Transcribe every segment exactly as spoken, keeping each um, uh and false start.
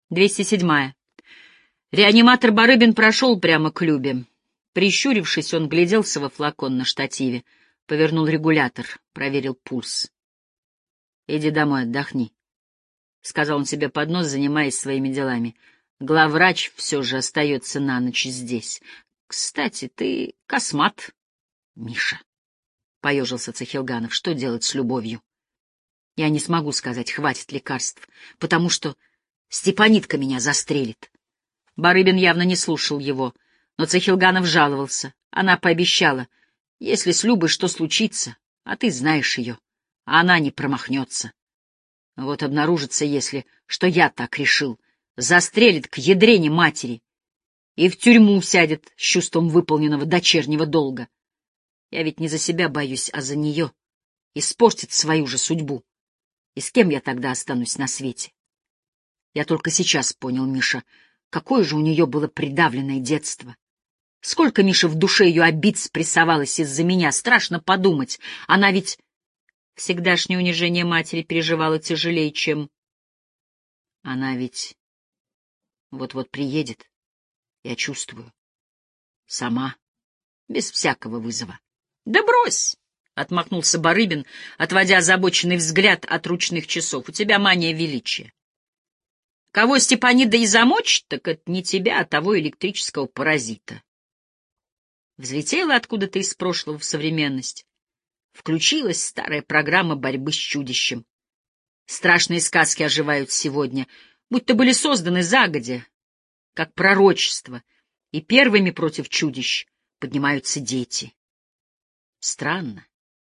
двести седьмая. Реаниматор Барыбин прошел прямо к Любе. Прищурившись, он гляделся во флакон на штативе, повернул регулятор, проверил пульс. — Иди домой, отдохни, — сказал он себе под нос, занимаясь своими делами. Главврач все же остается на ночь здесь. Кстати, ты космат, Миша, — поежился Цахилганов. — Что делать с любовью? Я не смогу сказать, хватит лекарств, потому что Степанидка меня застрелит. Барыбин явно не слушал его, но Цахилганов жаловался. Она пообещала, если с Любой что случится, а ты знаешь ее, а она не промахнется. Вот обнаружится, если, что я так решил, застрелит к ядрене матери и в тюрьму сядет с чувством выполненного дочернего долга. Я ведь не за себя боюсь, а за нее. Испортит свою же судьбу. И с кем я тогда останусь на свете? Я только сейчас понял, Миша, какое же у нее было придавленное детство. Сколько, Миша, в душе ее обид спрессовалось из-за меня, страшно подумать. Она ведь всегдашнее унижение матери переживала тяжелее, чем... Она ведь вот-вот приедет, я чувствую. Сама, без всякого вызова. — Да брось! — отмахнулся Барыбин, отводя озабоченный взгляд от ручных часов. — У тебя мания величия. Кого Степанида и замочит, так это не тебя, а того электрического паразита. Взлетела откуда-то из прошлого в современность. Включилась старая программа борьбы с чудищем. Страшные сказки оживают сегодня, будто были созданы загодя, как пророчество, и первыми против чудищ поднимаются дети. Странно.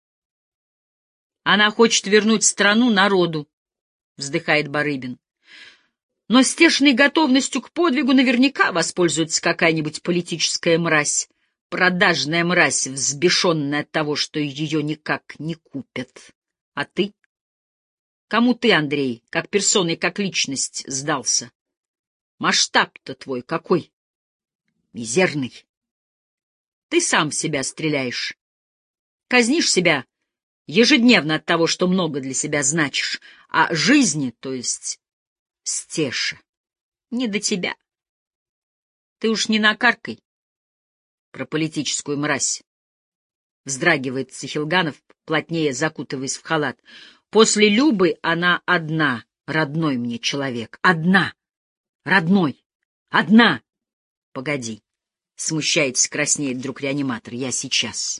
Она хочет вернуть страну народу, вздыхает Барыбин. Но стешной готовностью к подвигу наверняка воспользуется какая-нибудь политическая мразь, продажная мразь, взбешенная от того, что ее никак не купят. А ты? Кому ты, Андрей, как персона и как личность сдался? Масштаб-то твой какой? Мизерный. Ты сам в себя стреляешь. Казнишь себя ежедневно от того, что много для себя значишь, а жизни, то есть Стеша, не до тебя. Ты уж не накаркай про политическую мразь. Вздрагивает Цахилганов, плотнее закутываясь в халат. После Любы она одна, родной мне человек. Одна, родной, одна. Погоди, смущается, краснеет вдруг реаниматор. Я сейчас.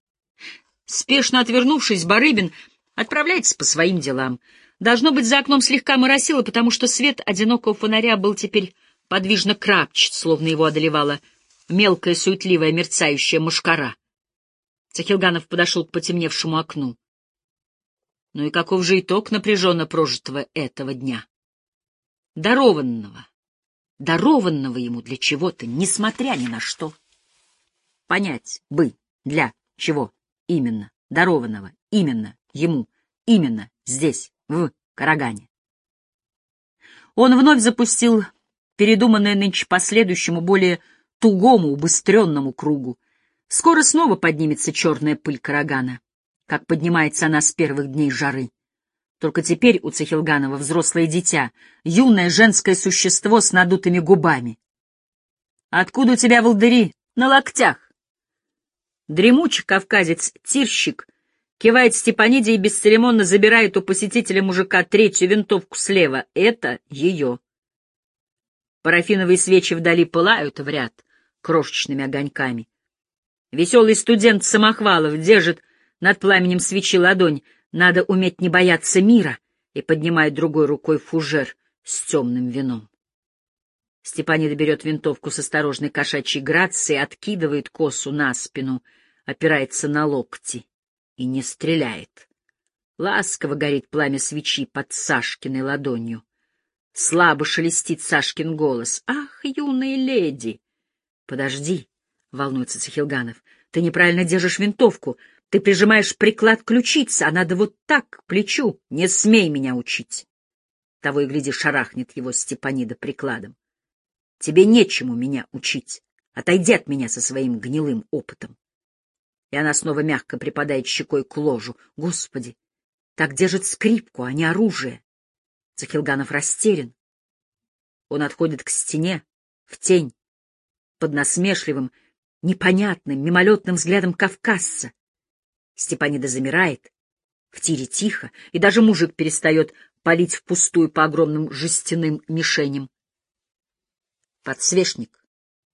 Спешно отвернувшись, Барыбин отправляется по своим делам. Должно быть, за окном слегка моросило, потому что свет одинокого фонаря был теперь подвижно крапчат, словно его одолевала мелкая, суетливая, мерцающая мошкара. Цахилганов подошел к потемневшему окну. Ну и каков же итог напряженно прожитого этого дня? Дарованного, дарованного ему для чего-то, несмотря ни на что. Понять бы, для чего именно дарованного, именно ему, именно здесь, в Карагане. Он вновь запустил передуманное нынче по следующему, более тугому, убыстренному кругу. Скоро снова поднимется черная пыль Карагана, как поднимается она с первых дней жары. Только теперь у Цахилганова взрослое дитя, юное женское существо с надутыми губами. «Откуда у тебя волдыри? На локтях!» Дремучий кавказец-тирщик кивает Степаниде и бесцеремонно забирает у посетителя мужика третью винтовку слева. Это ее. Парафиновые свечи вдали пылают в ряд крошечными огоньками. Веселый студент Самохвалов держит над пламенем свечи ладонь. Надо уметь не бояться мира, и поднимает другой рукой фужер с темным вином. Степанида берет винтовку с осторожной кошачьей грацией, откидывает косу на спину, опирается на локти и не стреляет. Ласково горит пламя свечи под Сашкиной ладонью. Слабо шелестит Сашкин голос. «Ах, юная леди!» «Подожди», — волнуется Цахилганов, — «ты неправильно держишь винтовку. Ты прижимаешь приклад к ключице, а надо вот так, к плечу. Не смей меня учить!» Того и гляди, шарахнет его Степанида прикладом. «Тебе нечему меня учить. Отойди от меня со своим гнилым опытом». И она снова мягко припадает щекой к ложу. Господи, так держит скрипку, а не оружие. Цахилганов растерян. Он отходит к стене, в тень, под насмешливым, непонятным, мимолетным взглядом кавказца. Степанида замирает, в тире тихо, и даже мужик перестает палить впустую по огромным жестяным мишеням. Подсвечник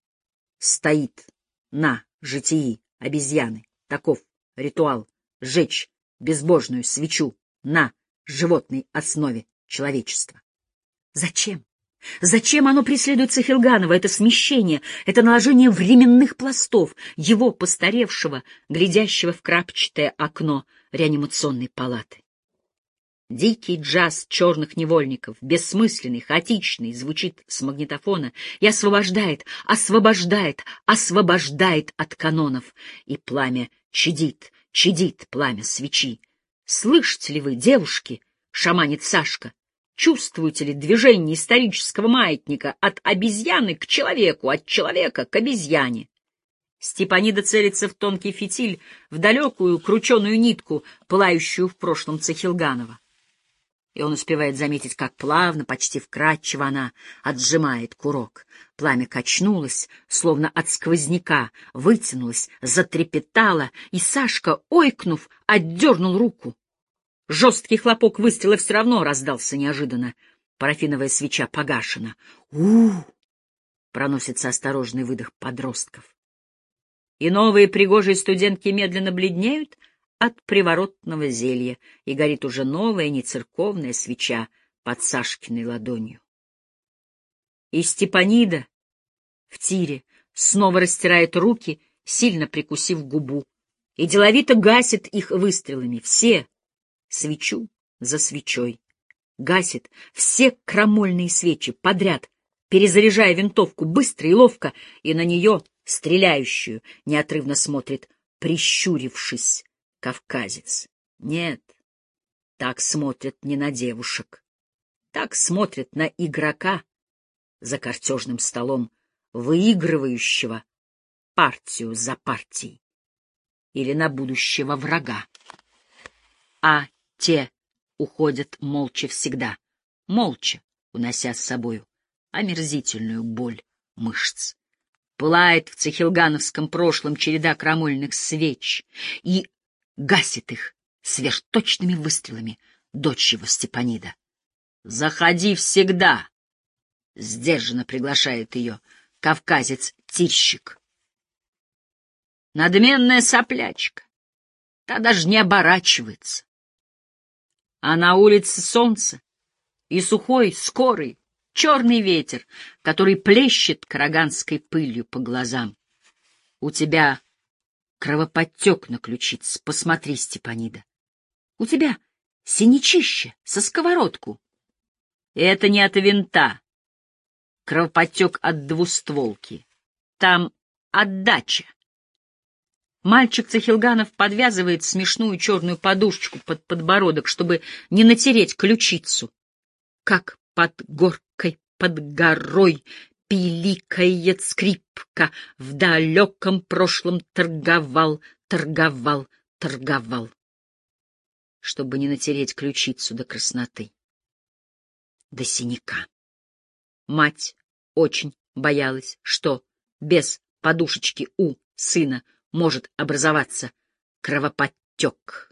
стоит на житии обезьяны. Таков ритуал — сжечь безбожную свечу на животной основе человечества. Зачем? Зачем оно преследует Цихилганова, это смещение, это наложение временных пластов, его постаревшего, глядящего в крапчатое окно реанимационной палаты? Дикий джаз черных невольников, бессмысленный, хаотичный, звучит с магнитофона и освобождает, освобождает, освобождает от канонов. И пламя чадит, чадит пламя свечи. Слышите ли вы, девушки, шаманит Сашка, чувствуете ли движение исторического маятника от обезьяны к человеку, от человека к обезьяне? Степанида целится в тонкий фитиль, в далекую крученую нитку, пылающую в прошлом Цихилганова. И он успевает заметить, как плавно, почти вкрадчиво она отжимает курок. Пламя качнулось, словно от сквозняка, вытянулось, затрепетало, и Сашка, ойкнув, отдернул руку. Жесткий хлопок выстрела все равно раздался неожиданно. Парафиновая свеча погашена. у проносится осторожный выдох подростков. И новые пригожие студентки медленно бледнеют от приворотного зелья, и горит уже новая нецерковная свеча под Сашкиной ладонью. И Степанида в тире снова растирает руки, сильно прикусив губу, и деловито гасит их выстрелами, все, свечу за свечой. Гасит все крамольные свечи подряд, перезаряжая винтовку быстро и ловко, и на нее, стреляющую, неотрывно смотрит, прищурившись, кавказец. Нет, так смотрят не на девушек. Так смотрят на игрока за картежным столом, выигрывающего партию за партией, или на будущего врага. А те уходят молча всегда, молча, унося с собою омерзительную боль мышц. Пылает в цихилгановском прошлом череда крамольных свеч, и гасит их сверхточными выстрелами дочь его Степанида. «Заходи всегда!» — сдержанно приглашает ее кавказец-тирщик. Надменная соплячка, та даже не оборачивается. А на улице солнце и сухой, скорый, черный ветер, который плещет караганской пылью по глазам. У тебя кровоподтек на ключице, посмотри, Степанида. У тебя синячище со сковородку. Это не от винта. Кровоподтек от двустволки. Там отдача. Мальчик Цихилганов подвязывает смешную черную подушечку под подбородок, чтобы не натереть ключицу. Как под горкой, под горой пиликает скрипка, в далеком прошлом торговал, торговал, торговал, чтобы не натереть ключицу до красноты, до синяка. Мать очень боялась, что без подушечки у сына может образоваться кровоподтек.